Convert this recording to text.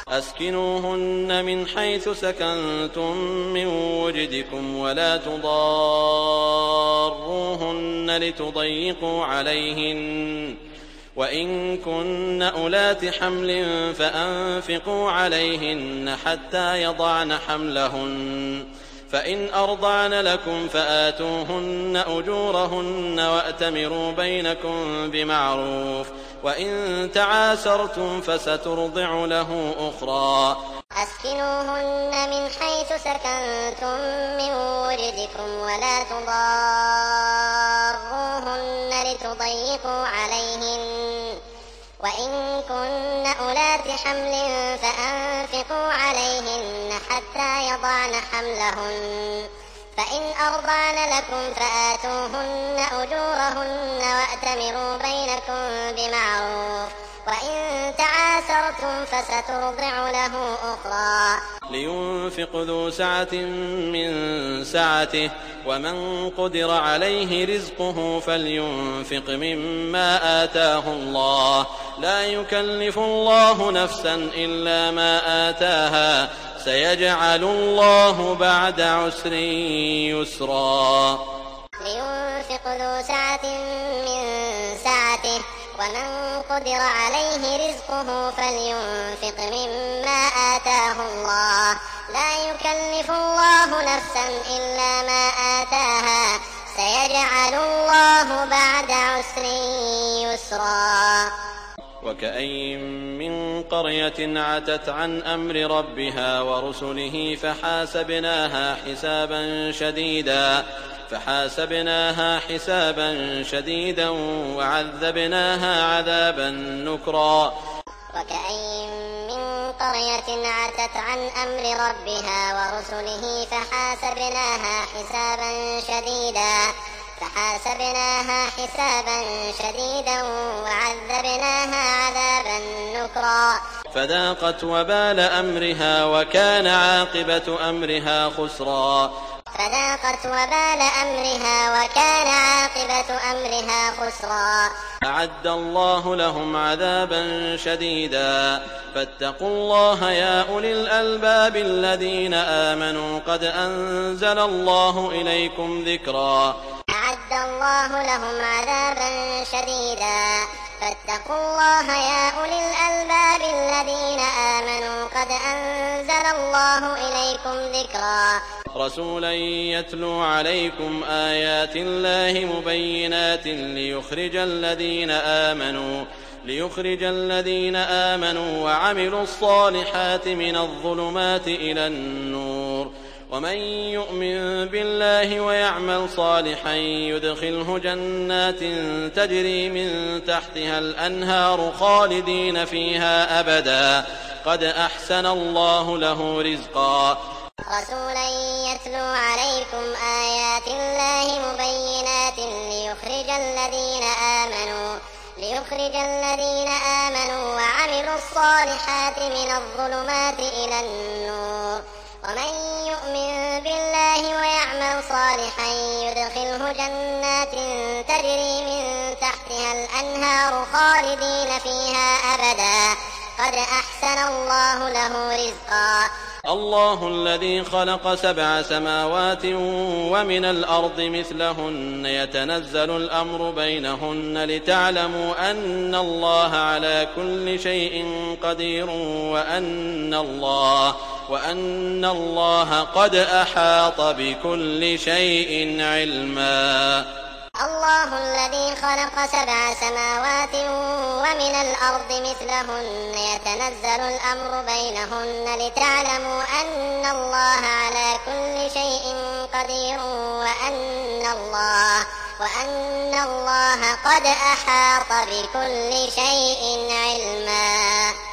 أسكنوهن من حيث سكنتم من وجدكم ولا تضاروهن لتضيقوا عليهن وإن كن أولات حمل فأنفقوا عليهن حتى يضعن حملهن فإن أرضعن لكم فآتوهن أجورهن وأتمروا بينكم بمعروف وإن تعاسرتم فسترضع له أخرى. أسكنوهن من حيث سكنتم من وجدكم ولا تضاروهن لتضيقوا عليهن وإن كن أولات حمل فأنفقوا عليهن حتى يضعن حملهن فإن أرضعن لكم فآتوهن أجورهن وأتمروا بينكم بمعروف وإن تعاسرتم فسترضع له أخرى. لينفق ذو سعة من سعته ومن قدر عليه رزقه فلينفق مما آتاه الله لا يكلف الله نفسا إلا ما آتاها سيجعل الله بعد عسر يسرا. لينفق ذو سعة من سعته ومن قدر عليه رزقه فلينفق مما آتاه الله لا يكلف الله نفسا إلا ما آتاها سيجعل الله بعد عسر يسرا. وكأين من قرية عتت عن أمر ربها ورسله فحاسبناها حسابا شديدا وعذبناها عذابا نكرا. وكأين من قرية عتت عن أمر ربها ورسله فحاسبناها حسابا شديدا وعذبناها عذابا نكرا. فذاقت وبال أمرها وكان عاقبة أمرها خسرا. أعد الله لهم عذابا شديدا فاتقوا الله يا أولي الألباب الذين آمنوا قد أنزل الله إليكم ذكرا. أعد الله لهم عذابا شديدا فاتقوا الله يا أولي الألباب الذين آمنوا قد أنزل الله إليكم ذكرا. رسولا يتلو عليكم آيات الله مبينات ليخرج الذين آمنوا وعملوا الصالحات من الظلمات إلى النور ومن يؤمن بالله ويعمل صالحا يدخله جنات تجري من تحتها الأنهار خالدين فيها أبدا قد أحسن الله له رزقا. رسولا يتلو عليكم آيات الله مبينات ليخرج الذين آمنوا وعملوا الصالحات من الظلمات إلى النور ومن يؤمن بالله ويعمل صالحا يدخله جنات تجري من تحتها الأنهار خالدين فيها أبدا قد أحسن الله له رزقا. الله الذي خلق 7 سماوات ومن الأرض مثلهن يتنزل الأمر بينهن لتعلموا أن الله على كل شيء قدير وأن الله قد أحاط بكل شيء علما. الله الذي خلق 7 سماوات ومن الأرض مثلهن يتنزل الأمر بينهن لتعلموا أن الله على كل شيء قدير وأن الله قد أحاط بكل شيء علما.